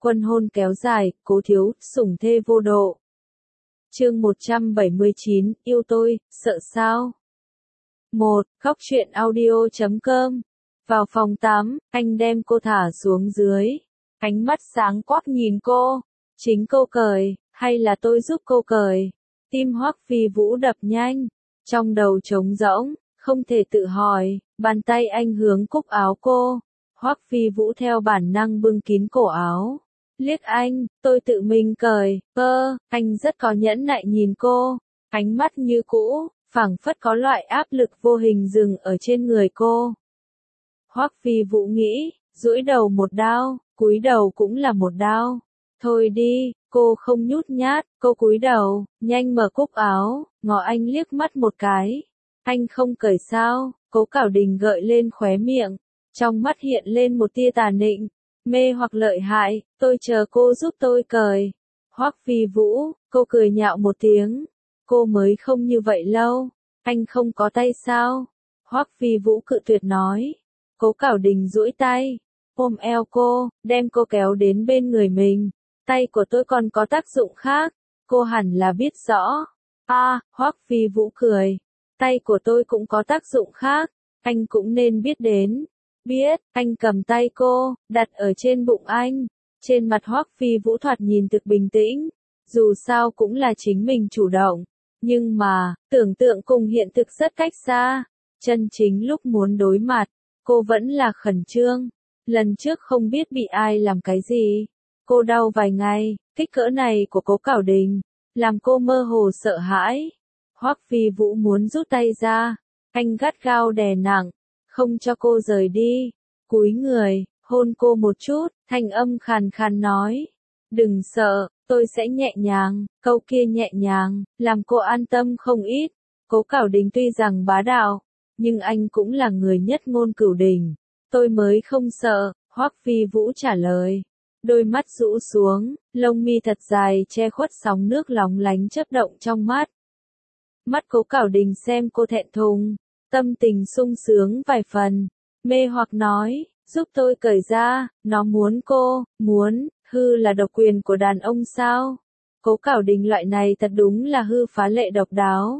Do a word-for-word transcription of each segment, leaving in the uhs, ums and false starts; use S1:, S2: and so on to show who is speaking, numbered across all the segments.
S1: Quân hôn kéo dài, Cố Thiếu, sủng thê vô độ. Chương một trăm bảy mươi chín, yêu tôi, sợ sao? một. Khóc chuyện audio chấm com. Vào phòng tắm, anh đem cô thả xuống dưới. Ánh mắt sáng quắc nhìn cô. Chính cô cởi, hay là tôi giúp cô cởi? Tim Hoắc Phi Vũ đập nhanh. Trong đầu trống rỗng, không thể tự hỏi. Bàn tay anh hướng cúc áo cô. Hoắc Phi Vũ theo bản năng bưng kín cổ áo. Liếc anh, tôi tự mình cởi. Ơ, anh rất có nhẫn nại nhìn cô. Ánh mắt như cũ, phảng phất có loại áp lực vô hình dừng ở trên người cô. Hoắc Phi Vũ nghĩ, duỗi đầu một đao, cúi đầu cũng là một đao. Thôi đi, cô không nhút nhát, cô cúi đầu, nhanh mở cúc áo, ngó anh liếc mắt một cái. Anh không cởi sao? Cố Cảo Đình gợi lên khóe miệng, trong mắt hiện lên một tia tà nịnh, mê hoặc lợi hại, tôi chờ cô giúp tôi cởi. Hoắc Phi Vũ, cô cười nhạo một tiếng. Cô mới không như vậy lâu, anh không có tay sao? Hoắc Phi Vũ cự tuyệt nói. Cố Cảo Đình duỗi tay, ôm eo cô, đem cô kéo đến bên người mình. Tay của tôi còn có tác dụng khác, cô hẳn là biết rõ. A, à, Hoắc Phi Vũ cười. Tay của tôi cũng có tác dụng khác, anh cũng nên biết đến. Biết, anh cầm tay cô, đặt ở trên bụng anh. Trên mặt Hoắc Phi Vũ thoạt nhìn thực bình tĩnh, dù sao cũng là chính mình chủ động. Nhưng mà, tưởng tượng cùng hiện thực rất cách xa. Chân chính lúc muốn đối mặt, cô vẫn là khẩn trương. Lần trước không biết bị ai làm cái gì. Cô đau vài ngày, kích cỡ này của Cố Cảo Đình, làm cô mơ hồ sợ hãi. Hoắc Phi Vũ muốn rút tay ra, anh gắt gao đè nặng, không cho cô rời đi. Cúi người, hôn cô một chút, thanh âm khàn khàn nói. Đừng sợ, tôi sẽ nhẹ nhàng. Câu kia nhẹ nhàng, làm cô an tâm không ít. Cố Cảo Đình tuy rằng bá đạo, nhưng anh cũng là người nhất ngôn cửu đình. Tôi mới không sợ, Hoắc Phi Vũ trả lời. Đôi mắt rũ xuống, lông mi thật dài che khuất sóng nước lóng lánh chớp động trong mắt. Mắt Cố Cảo Đình xem cô thẹn thùng, tâm tình sung sướng vài phần, mê hoặc nói, giúp tôi cởi ra, nó muốn cô, muốn, hư là độc quyền của đàn ông sao? Cố Cảo Đình loại này thật đúng là hư phá lệ độc đáo.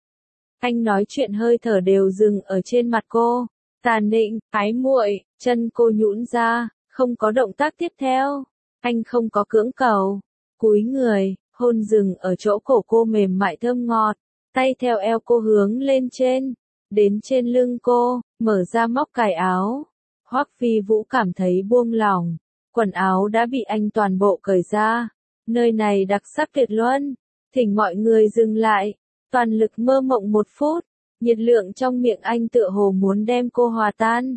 S1: Anh nói chuyện hơi thở đều dừng ở trên mặt cô, tà nịnh, ái muội, chân cô nhũn ra, không có động tác tiếp theo. Anh không có cưỡng cầu, cúi người, hôn dừng ở chỗ cổ cô mềm mại thơm ngọt, tay theo eo cô hướng lên trên, đến trên lưng cô, mở ra móc cài áo. Hoắc Phi Vũ cảm thấy buông lỏng, quần áo đã bị anh toàn bộ cởi ra. Nơi này đặc sắc tuyệt luân, thỉnh mọi người dừng lại, toàn lực mơ mộng một phút, nhiệt lượng trong miệng anh tựa hồ muốn đem cô hòa tan.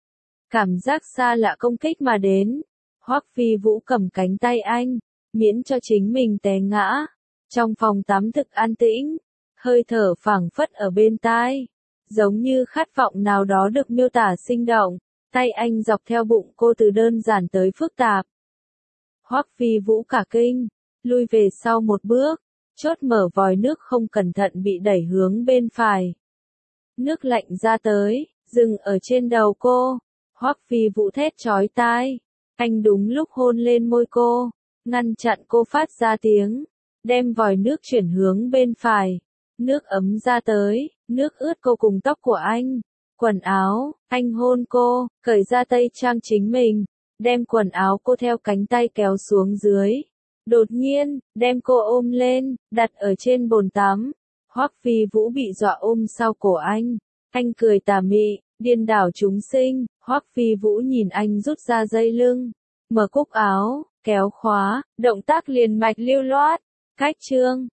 S1: Cảm giác xa lạ công kích mà đến, Hoắc Phi Vũ cầm cánh tay anh, miễn cho chính mình té ngã. Trong phòng tắm thực an tĩnh, hơi thở phảng phất ở bên tai, giống như khát vọng nào đó được miêu tả sinh động. Tay anh dọc theo bụng cô từ đơn giản tới phức tạp. Hoắc Phi Vũ cả kinh, lui về sau một bước, chốt mở vòi nước không cẩn thận bị đẩy hướng bên phải. Nước lạnh ra tới, dừng ở trên đầu cô. Hoắc Phi Vũ thét chói tai. Anh đúng lúc hôn lên môi cô, ngăn chặn cô phát ra tiếng, đem vòi nước chuyển hướng bên phải. Nước ấm ra tới, nước ướt cô cùng tóc của anh. Quần áo, anh hôn cô, cởi ra tây trang chính mình, đem quần áo cô theo cánh tay kéo xuống dưới. Đột nhiên, đem cô ôm lên, đặt ở trên bồn tắm. Hoắc Phi Vũ bị dọa ôm sau cổ anh. Anh cười tà mị, điên đảo chúng sinh. Hoắc Phi Vũ nhìn anh rút ra dây lưng, mở cúc áo, kéo khóa, động tác liền mạch lưu loát. Cách chương